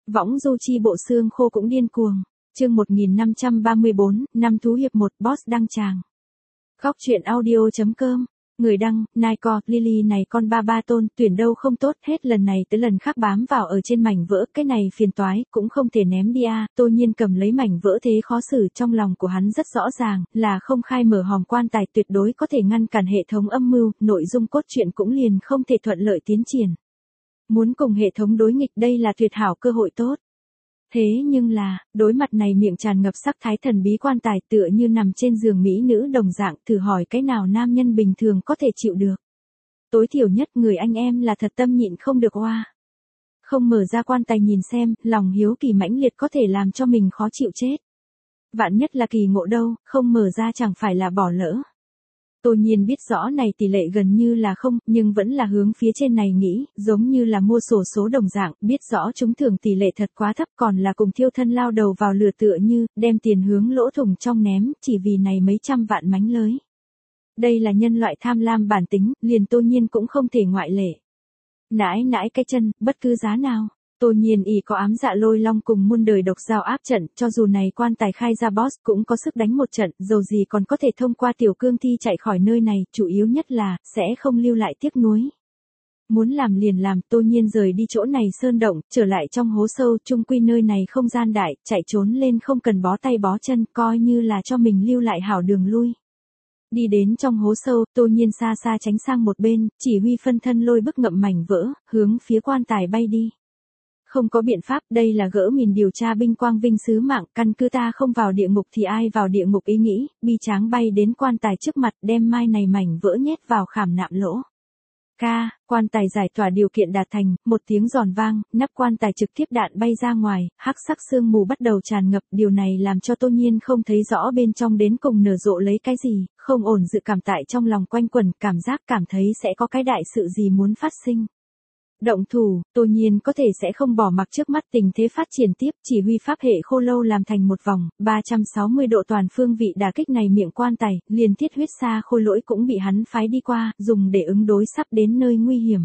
Võng du chi bộ xương khô cũng điên cuồng. Chương 1534, năm thú hiệp 1 boss đăng tràng. Góc truyện audio.com. Người đăng, Nike, Lily này con ba tôn, tuyển đâu không tốt, hết lần này tới lần khác bám vào ở trên mảnh vỡ, cái này phiền toái, cũng không thể ném đi a. Tô Nhiên cầm lấy mảnh vỡ thế khó xử, trong lòng của hắn rất rõ ràng, là không khai mở hòm quan tài tuyệt đối có thể ngăn cản hệ thống âm mưu, nội dung cốt truyện cũng liền không thể thuận lợi tiến triển. Muốn cùng hệ thống đối nghịch đây là tuyệt hảo cơ hội tốt. Thế nhưng là, đối mặt này miệng tràn ngập sắc thái thần bí quan tài tựa như nằm trên giường mỹ nữ đồng dạng, thử hỏi cái nào nam nhân bình thường có thể chịu được. Tối thiểu nhất người anh em là thật tâm nhịn không được oa. Không mở ra quan tài nhìn xem, lòng hiếu kỳ mãnh liệt có thể làm cho mình khó chịu chết. Vạn nhất là kỳ ngộ đâu, không mở ra chẳng phải là bỏ lỡ. Tô Nhiên biết rõ này tỷ lệ gần như là không, nhưng vẫn là hướng phía trên này nghĩ, giống như là mua xổ số đồng dạng, biết rõ trúng thưởng tỷ lệ thật quá thấp còn là cùng thiêu thân lao đầu vào lửa tựa như, đem tiền hướng lỗ thủng trong ném, chỉ vì này mấy trăm vạn mánh lới. Đây là nhân loại tham lam bản tính, liền Tô Nhiên cũng không thể ngoại lệ. Nãi cái chân, bất cứ giá nào. Tô Nhiên ý có ám dạ lôi long cùng muôn đời độc giao áp trận, cho dù này quan tài khai ra boss cũng có sức đánh một trận, dầu gì còn có thể thông qua tiểu cương thi chạy khỏi nơi này, chủ yếu nhất là, sẽ không lưu lại tiếc nuối. Muốn làm liền làm, Tô Nhiên rời đi chỗ này sơn động, trở lại trong hố sâu, chung quy nơi này không gian đại, chạy trốn lên không cần bó tay bó chân, coi như là cho mình lưu lại hảo đường lui. Đi đến trong hố sâu, Tô Nhiên xa xa tránh sang một bên, chỉ huy phân thân lôi bức ngậm mảnh vỡ, hướng phía quan tài bay đi. Không có biện pháp, đây là gỡ mìn điều tra binh quang vinh sứ mạng, căn cứ ta không vào địa ngục thì ai vào địa ngục ý nghĩ, bi tráng bay đến quan tài trước mặt đem mai này mảnh vỡ nhét vào khảm nạm lỗ. Quan tài giải tỏa điều kiện đạt thành, một tiếng giòn vang, nắp quan tài trực tiếp đạn bay ra ngoài, hắc sắc sương mù bắt đầu tràn ngập, điều này làm cho Tô Nhiên không thấy rõ bên trong đến cùng nở rộ lấy cái gì, không ổn dự cảm tại trong lòng quanh quẩn, cảm giác cảm thấy sẽ có cái đại sự gì muốn phát sinh. Động thủ, Tô Nhiên có thể sẽ không bỏ mặc trước mắt tình thế phát triển tiếp, chỉ huy pháp hệ khô lâu làm thành một vòng, 360 độ toàn phương vị đả kích này miệng quan tài, liền thiết huyết sa khôi lỗi cũng bị hắn phái đi qua, dùng để ứng đối sắp đến nơi nguy hiểm.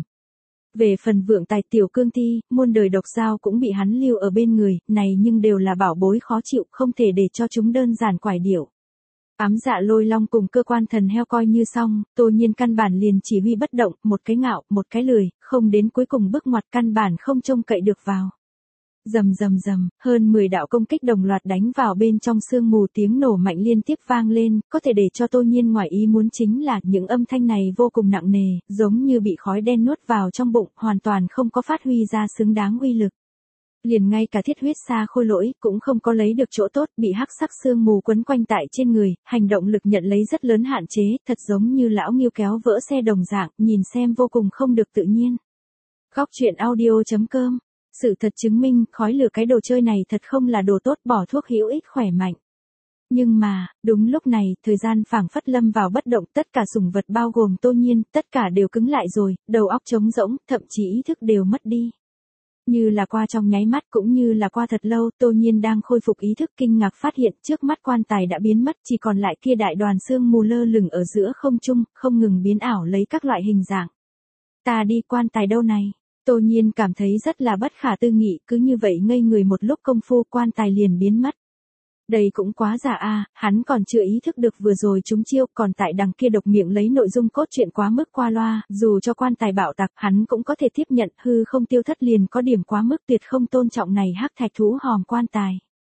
Về phần vượng tài tiểu cương thi, muôn đời độc giao cũng bị hắn lưu ở bên người, này nhưng đều là bảo bối khó chịu, không thể để cho chúng đơn giản quải điệu. Ám dạ lôi long cùng cơ quan thần heo coi như xong, Tô Nhiên căn bản liền chỉ huy bất động, một cái ngạo, một cái lười, không đến cuối cùng bước ngoặt căn bản không trông cậy được vào. Rầm, hơn 10 đạo công kích đồng loạt đánh vào bên trong sương mù, tiếng nổ mạnh liên tiếp vang lên, có thể để cho Tô Nhiên ngoài ý muốn chính là những âm thanh này vô cùng nặng nề, giống như bị khói đen nuốt vào trong bụng, hoàn toàn không có phát huy ra xứng đáng uy lực. Liền ngay cả thiết huyết sa khôi lỗi cũng không có lấy được chỗ tốt, bị hắc sắc sương mù quấn quanh tại trên người, hành động lực nhận lấy rất lớn hạn chế, thật giống như lão nghiêu kéo vỡ xe đồng dạng, nhìn xem vô cùng không được tự nhiên. Góc truyện audio.com. Sự thật chứng minh, khói lửa cái đồ chơi này thật không là đồ tốt, bỏ thuốc hữu ích khỏe mạnh. Nhưng mà, đúng lúc này, thời gian phảng phất lâm vào bất động, tất cả sủng vật bao gồm Tô Nhiên, tất cả đều cứng lại rồi, đầu óc trống rỗng, thậm chí ý thức đều mất đi. Như là qua trong nháy mắt cũng như là qua thật lâu, Tô Nhiên đang khôi phục ý thức kinh ngạc phát hiện trước mắt quan tài đã biến mất, chỉ còn lại kia đại đoàn sương mù lơ lửng ở giữa không trung, không ngừng biến ảo lấy các loại hình dạng. Ta đi, quan tài đâu này? Tô Nhiên cảm thấy rất là bất khả tư nghị, cứ như vậy ngây người một lúc công phu quan tài liền biến mất. Đây cũng quá giả a, hắn còn chưa ý thức được vừa rồi chúng chiêu, còn tại đằng kia độc miệng lấy nội dung cốt truyện quá mức qua loa, dù cho quan tài bạo tạc, hắn cũng có thể tiếp nhận, hư không tiêu thất liền có điểm quá mức tuyệt không tôn trọng này hắc thạch thú hòm quan tài.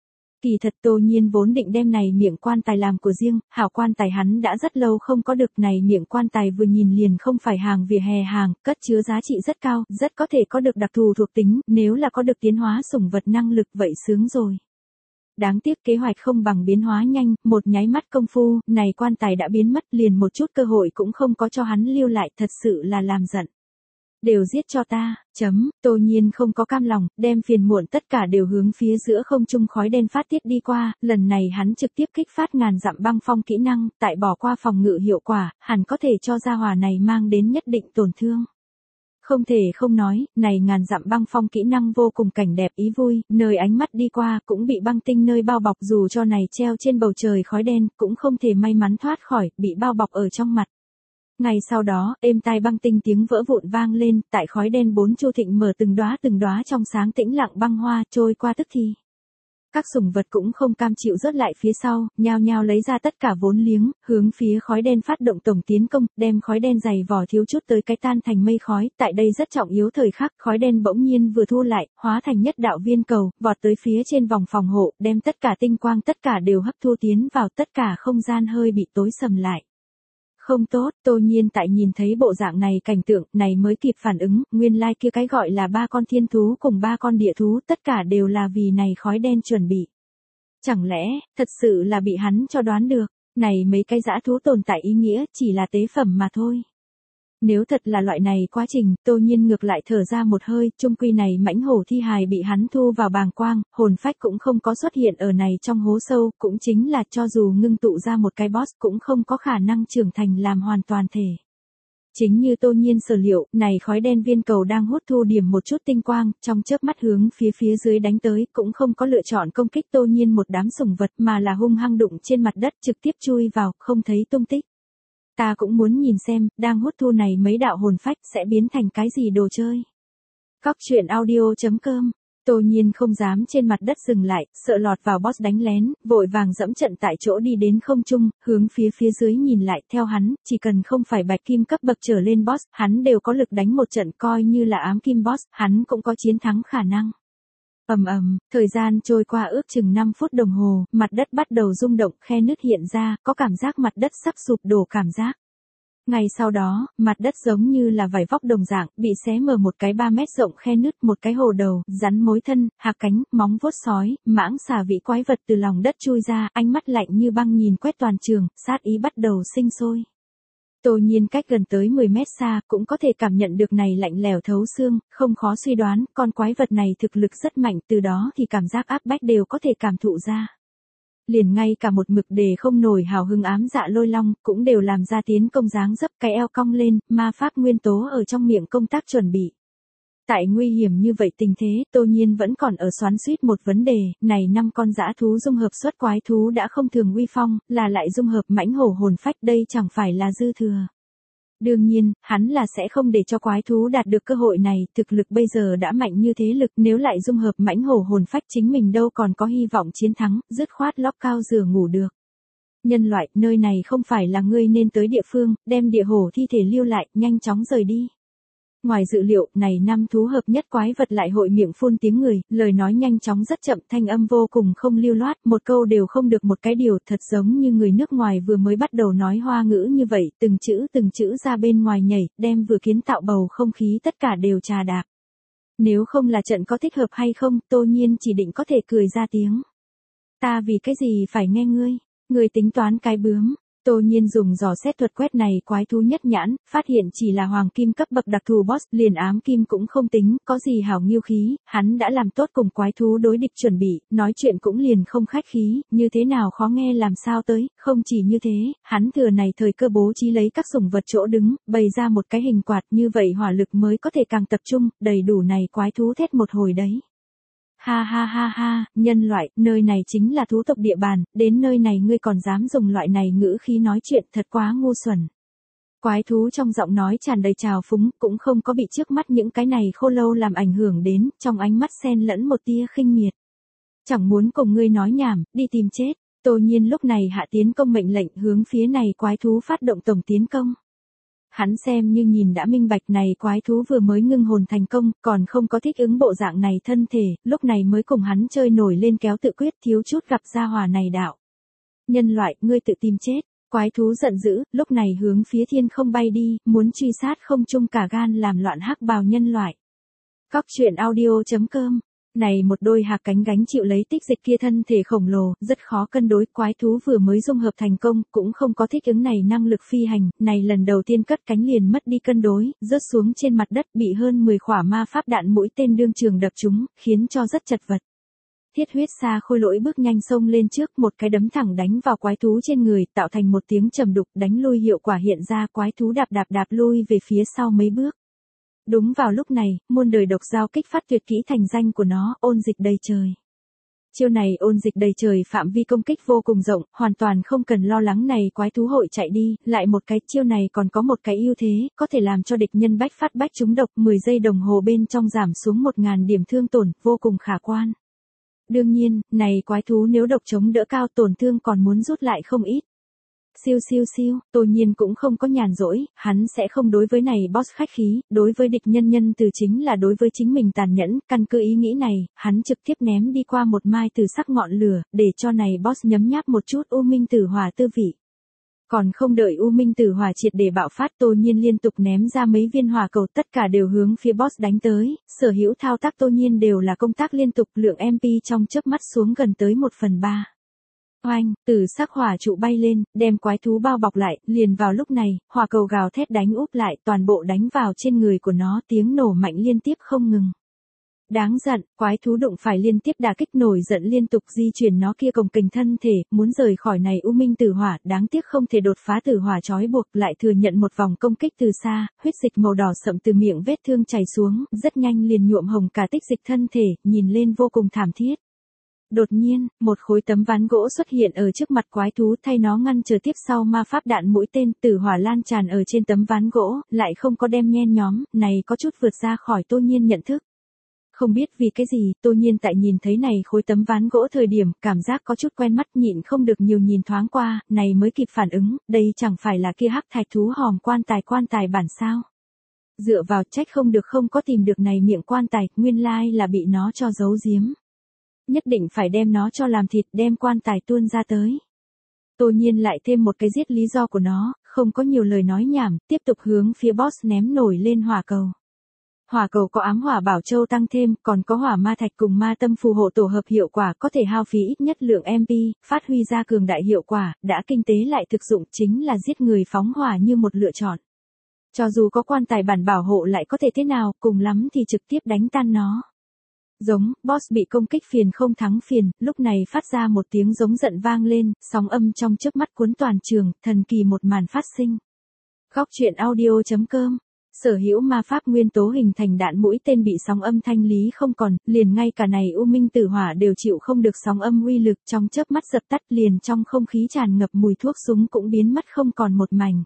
Kỳ thật Tô Nhiên vốn định đem này miệng quan tài làm của riêng, hảo quan tài hắn đã rất lâu không có được, này miệng quan tài vừa nhìn liền không phải hàng vỉa hè hàng, cất chứa giá trị rất cao, rất có thể có được đặc thù thuộc tính, nếu là có được tiến hóa sủng vật năng lực vậy sướng rồi. Đáng tiếc kế hoạch không bằng biến hóa nhanh, một nháy mắt công phu, này quan tài đã biến mất, liền một chút cơ hội cũng không có cho hắn lưu lại, thật sự là làm giận. Đều giết cho ta, Tô Nhiên không có cam lòng, đem phiền muộn tất cả đều hướng phía giữa không trung khói đen phát tiết đi qua, lần này hắn trực tiếp kích phát ngàn dặm băng phong kỹ năng, tại bỏ qua phòng ngự hiệu quả, hẳn có thể cho gia hỏa này mang đến nhất định tổn thương. Không thể không nói, này ngàn dặm băng phong kỹ năng vô cùng cảnh đẹp ý vui, nơi ánh mắt đi qua cũng bị băng tinh nơi bao bọc, dù cho này treo trên bầu trời khói đen cũng không thể may mắn thoát khỏi, bị bao bọc ở trong mặt. Ngay sau đó, êm tai băng tinh tiếng vỡ vụn vang lên, tại khói đen bốn chu thịnh mở từng đóa trong sáng tĩnh lặng băng hoa trôi qua tức thì. Các sủng vật cũng không cam chịu rớt lại phía sau, nhao nhao lấy ra tất cả vốn liếng, hướng phía khói đen phát động tổng tiến công, đem khói đen dày vò thiếu chút tới cái tan thành mây khói, tại đây rất trọng yếu thời khắc, khói đen bỗng nhiên vừa thu lại, hóa thành nhất đạo viên cầu, vọt tới phía trên vòng phòng hộ, đem tất cả tinh quang tất cả đều hấp thu tiến vào, tất cả không gian hơi bị tối sầm lại. Không tốt, Tô Nhiên tại nhìn thấy bộ dạng này cảnh tượng, này mới kịp phản ứng, nguyên lai kia cái gọi là 3 con thiên thú cùng 3 con địa thú, tất cả đều là vì này khói đen chuẩn bị. Chẳng lẽ, thật sự là bị hắn cho đoán được, này mấy cái dã thú tồn tại ý nghĩa, chỉ là tế phẩm mà thôi. Nếu thật là loại này quá trình, Tô Nhiên ngược lại thở ra một hơi, chung quy này mãnh hổ thi hài bị hắn thu vào bàng quang, hồn phách cũng không có xuất hiện ở này trong hố sâu, cũng chính là cho dù ngưng tụ ra một cái boss cũng không có khả năng trưởng thành làm hoàn toàn thể. Chính như Tô Nhiên sở liệu, này khói đen viên cầu đang hút thu điểm một chút tinh quang, trong chớp mắt hướng phía dưới đánh tới, cũng không có lựa chọn công kích Tô Nhiên một đám sủng vật mà là hung hăng đụng trên mặt đất trực tiếp chui vào, không thấy tung tích. Ta cũng muốn nhìn xem, đang hút thu này mấy đạo hồn phách sẽ biến thành cái gì đồ chơi. Cóc truyện audio.com. Tô Nhiên không dám trên mặt đất dừng lại, sợ lọt vào boss đánh lén, vội vàng dẫm trận tại chỗ đi đến không trung, hướng phía dưới nhìn lại, theo hắn, chỉ cần không phải bạch kim cấp bậc trở lên boss, hắn đều có lực đánh một trận, coi như là ám kim boss, hắn cũng có chiến thắng khả năng. Thời gian trôi qua ước chừng 5 phút đồng hồ, mặt đất bắt đầu rung động, khe nứt hiện ra, có cảm giác mặt đất sắp sụp đổ cảm giác. Ngay sau đó, mặt đất giống như là vải vóc đồng dạng, bị xé mở một cái 3 mét rộng khe nứt, một cái hồ đầu, rắn mối thân, hạc cánh, móng vuốt sói, mãng xà vị quái vật từ lòng đất chui ra, ánh mắt lạnh như băng nhìn quét toàn trường, sát ý bắt đầu sinh sôi. Tô Nhiên cách gần tới 10 mét xa, cũng có thể cảm nhận được này lạnh lẽo thấu xương, không khó suy đoán, con quái vật này thực lực rất mạnh, từ đó thì cảm giác áp bách đều có thể cảm thụ ra. Liền ngay cả một mực đề không nổi hào hứng ám dạ lôi long, cũng đều làm ra tiến công dáng dấp, cái eo cong lên, ma pháp nguyên tố ở trong miệng công tác chuẩn bị. Tại nguy hiểm như vậy tình thế, Tô Nhiên vẫn còn ở xoắn xuýt một vấn đề, này 5 con dã thú dung hợp xuất quái thú đã không thường uy phong, là lại dung hợp mãnh hổ hồn phách, đây chẳng phải là dư thừa. Đương nhiên, hắn là sẽ không để cho quái thú đạt được cơ hội này, thực lực bây giờ đã mạnh như thế lực, nếu lại dung hợp mãnh hổ hồn phách chính mình đâu còn có hy vọng chiến thắng, dứt khoát lóc cao giường ngủ được. Nhân loại, nơi này không phải là ngươi nên tới địa phương, đem địa hổ thi thể lưu lại, nhanh chóng rời đi. Ngoài dự liệu, này 5 thú hợp nhất quái vật lại hội miệng phun tiếng người, lời nói nhanh chóng rất chậm, thanh âm vô cùng không lưu loát, một câu đều không được một cái điều, thật giống như người nước ngoài vừa mới bắt đầu nói hoa ngữ như vậy, từng chữ ra bên ngoài nhảy, đem vừa kiến tạo bầu không khí tất cả đều trà đạp. Nếu không là trận có thích hợp hay không, Tô Nhiên chỉ định có thể cười ra tiếng. Ta vì cái gì phải nghe ngươi, ngươi tính toán cái bướm. Tô Nhiên dùng dò xét thuật quét này quái thú nhất nhãn, phát hiện chỉ là hoàng kim cấp bậc đặc thù boss, liền ám kim cũng không tính, có gì hảo nghiêu khí, hắn đã làm tốt cùng quái thú đối địch chuẩn bị, nói chuyện cũng liền không khách khí, như thế nào khó nghe làm sao tới, không chỉ như thế, hắn thừa này thời cơ bố trí lấy các sủng vật chỗ đứng, bày ra một cái hình quạt, như vậy hỏa lực mới có thể càng tập trung, đầy đủ này quái thú thét một hồi đấy. Ha, nhân loại, nơi này chính là thú tộc địa bàn, đến nơi này ngươi còn dám dùng loại này ngữ khí nói chuyện, thật quá ngu xuẩn. Quái thú trong giọng nói tràn đầy trào phúng, cũng không có bị trước mắt những cái này khô lâu làm ảnh hưởng đến, trong ánh mắt xen lẫn một tia khinh miệt. Chẳng muốn cùng ngươi nói nhảm, đi tìm chết. Tô Nhiên lúc này hạ tiến công mệnh lệnh hướng phía này quái thú phát động tổng tiến công. Hắn xem như nhìn đã minh bạch này quái thú vừa mới ngưng hồn thành công, còn không có thích ứng bộ dạng này thân thể, lúc này mới cùng hắn chơi nổi lên kéo tự quyết, thiếu chút gặp gia hỏa này đạo. Nhân loại, ngươi tự tìm chết. Quái thú giận dữ, lúc này hướng phía thiên không bay đi, muốn truy sát không chung cả gan làm loạn hắc bào nhân loại. Cóc truyện audio.com. Này một đôi hạc cánh gánh chịu lấy tích dịch kia thân thể khổng lồ, rất khó cân đối, quái thú vừa mới dung hợp thành công, cũng không có thích ứng này năng lực phi hành, này lần đầu tiên cất cánh liền mất đi cân đối, rớt xuống trên mặt đất bị hơn 10 khỏa ma pháp đạn mũi tên đương trường đập trúng, khiến cho rất chật vật. Thiết huyết xa khôi lỗi bước nhanh xông lên trước, một cái đấm thẳng đánh vào quái thú trên người, tạo thành một tiếng trầm đục, đánh lui hiệu quả hiện ra, quái thú đạp lui về phía sau mấy bước. Đúng vào lúc này, muôn đời độc giao kích phát tuyệt kỹ thành danh của nó, ôn dịch đầy trời. Chiêu này ôn dịch đầy trời, phạm vi công kích vô cùng rộng, hoàn toàn không cần lo lắng này quái thú hội chạy đi, lại một cái chiêu này còn có một cái ưu thế, có thể làm cho địch nhân bách phát bách trúng độc, 10 giây đồng hồ bên trong giảm xuống 1000 điểm thương tổn, vô cùng khả quan. Đương nhiên, này quái thú nếu độc chống đỡ cao, tổn thương còn muốn rút lại không ít. Siêu siêu siêu, Tô Nhiên cũng không có nhàn rỗi, hắn sẽ không đối với này boss khách khí, đối với địch nhân nhân từ chính là đối với chính mình tàn nhẫn, căn cứ ý nghĩ này, hắn trực tiếp ném đi qua một mai từ sắc ngọn lửa, để cho này boss nhấm nháp một chút U Minh Tử Hỏa tư vị. Còn không đợi U Minh Tử Hỏa triệt để bạo phát, Tô Nhiên liên tục ném ra mấy viên hỏa cầu, tất cả đều hướng phía boss đánh tới, sở hữu thao tác Tô Nhiên đều là công tác liên tục, lượng MP trong chớp mắt xuống gần tới 1/3. Oanh, từ sắc hỏa trụ bay lên, đem quái thú bao bọc lại, liền vào lúc này, hỏa cầu gào thét đánh úp lại, toàn bộ đánh vào trên người của nó, tiếng nổ mạnh liên tiếp không ngừng. Đáng giận, quái thú đụng phải liên tiếp đả kích, nổi giận liên tục di chuyển nó kia cồng kềnh thân thể, muốn rời khỏi này U Minh Tử Hỏa, đáng tiếc không thể đột phá tử hỏa trói buộc, lại thừa nhận một vòng công kích từ xa, huyết dịch màu đỏ sậm từ miệng vết thương chảy xuống, rất nhanh liền nhuộm hồng cả tích dịch thân thể, nhìn lên vô cùng thảm thiết. Đột nhiên, một khối tấm ván gỗ xuất hiện ở trước mặt quái thú, thay nó ngăn trở tiếp sau ma pháp đạn mũi tên, tử hỏa lan tràn ở trên tấm ván gỗ, lại không có đem nhen nhóm, này có chút vượt ra khỏi Tô Nhiên nhận thức. Không biết vì cái gì, Tô Nhiên tại nhìn thấy này khối tấm ván gỗ thời điểm, cảm giác có chút quen mắt, nhịn không được nhiều nhìn thoáng qua, này mới kịp phản ứng, đây chẳng phải là kia hắc thạch thú hòm quan tài bản sao. Dựa vào, trách không được không có tìm được này miệng quan tài, nguyên lai là bị nó cho giấu giếm. Nhất định phải đem nó cho làm thịt, đem quan tài tuôn ra tới. Tô Nhiên lại thêm một cái giết lý do của nó, không có nhiều lời nói nhảm, tiếp tục hướng phía boss ném nổi lên hỏa cầu. Hỏa cầu có ám hỏa bảo châu tăng thêm, còn có hỏa ma thạch cùng ma tâm phù hộ tổ hợp hiệu quả, có thể hao phí ít nhất lượng MP, phát huy ra cường đại hiệu quả, đã kinh tế lại thực dụng, chính là giết người phóng hỏa như một lựa chọn. Cho dù có quan tài bản bảo hộ lại có thể thế nào, cùng lắm thì trực tiếp đánh tan nó. Giống, boss bị công kích phiền không thắng phiền, lúc này phát ra một tiếng giống giận vang lên, sóng âm trong chớp mắt cuốn toàn trường, thần kỳ một màn phát sinh. Góc truyện audio.com. Sở hữu ma pháp nguyên tố hình thành đạn mũi tên bị sóng âm thanh lý không còn, liền ngay cả này U Minh Tử Hỏa đều chịu không được sóng âm uy lực, trong chớp mắt dập tắt, liền trong không khí tràn ngập mùi thuốc súng cũng biến mất không còn một mảnh.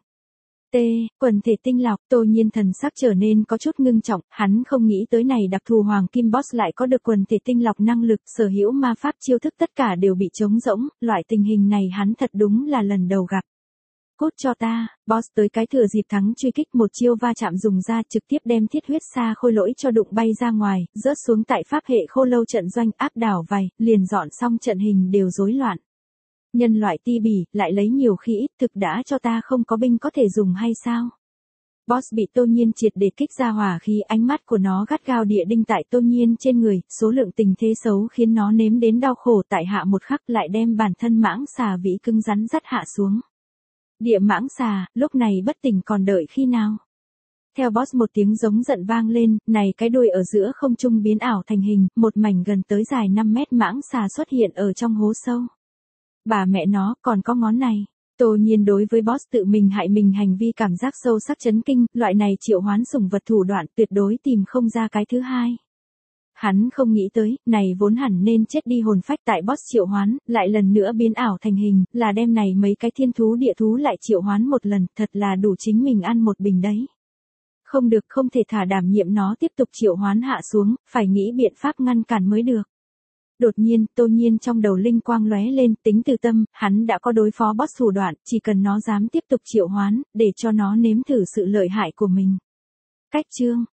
Quần thể tinh lọc, Tô Nhiên thần sắc trở nên có chút ngưng trọng, hắn không nghĩ tới này đặc thù hoàng kim boss lại có được quần thể tinh lọc năng lực, sở hữu ma pháp chiêu thức tất cả đều bị trống rỗng, loại tình hình này hắn thật đúng là lần đầu gặp. Cút cho ta, boss tới cái thừa dịp thắng truy kích, một chiêu va chạm dùng ra trực tiếp đem thiết huyết sa khôi lỗi cho đụng bay ra ngoài, rớt xuống tại pháp hệ khô lâu trận doanh, áp đảo vài, liền dọn xong trận hình đều rối loạn. Nhân loại ti bỉ, lại lấy nhiều khi ít, thực đã cho ta không có binh có thể dùng hay sao? Boss bị Tô Nhiên triệt để kích ra hỏa khí, ánh mắt của nó gắt gao địa đinh tại Tô Nhiên trên người, số lượng tình thế xấu khiến nó nếm đến đau khổ, tại hạ một khắc lại đem bản thân mãng xà vĩ cứng rắn dắt hạ xuống. Địa mãng xà, lúc này bất tỉnh còn đợi khi nào? Theo boss một tiếng giống giận vang lên, này cái đuôi ở giữa không trung biến ảo thành hình, một mảnh gần tới dài 5 mét mãng xà xuất hiện ở trong hố sâu. Bà mẹ nó, còn có ngón này. Tô Nhiên đối với boss tự mình hại mình hành vi cảm giác sâu sắc chấn kinh, loại này triệu hoán sủng vật thủ đoạn tuyệt đối tìm không ra cái thứ hai. Hắn không nghĩ tới, này vốn hẳn nên chết đi hồn phách tại boss triệu hoán, lại lần nữa biến ảo thành hình, là đem này mấy cái thiên thú địa thú lại triệu hoán một lần, thật là đủ chính mình ăn một bình đấy. Không được, không thể thả đảm nhiệm nó tiếp tục triệu hoán hạ xuống, phải nghĩ biện pháp ngăn cản mới được. Đột nhiên, Tô Nhiên trong đầu linh quang lóe lên, tính từ tâm, hắn đã có đối phó boss thủ đoạn, chỉ cần nó dám tiếp tục triệu hoán, để cho nó nếm thử sự lợi hại của mình. Cách chương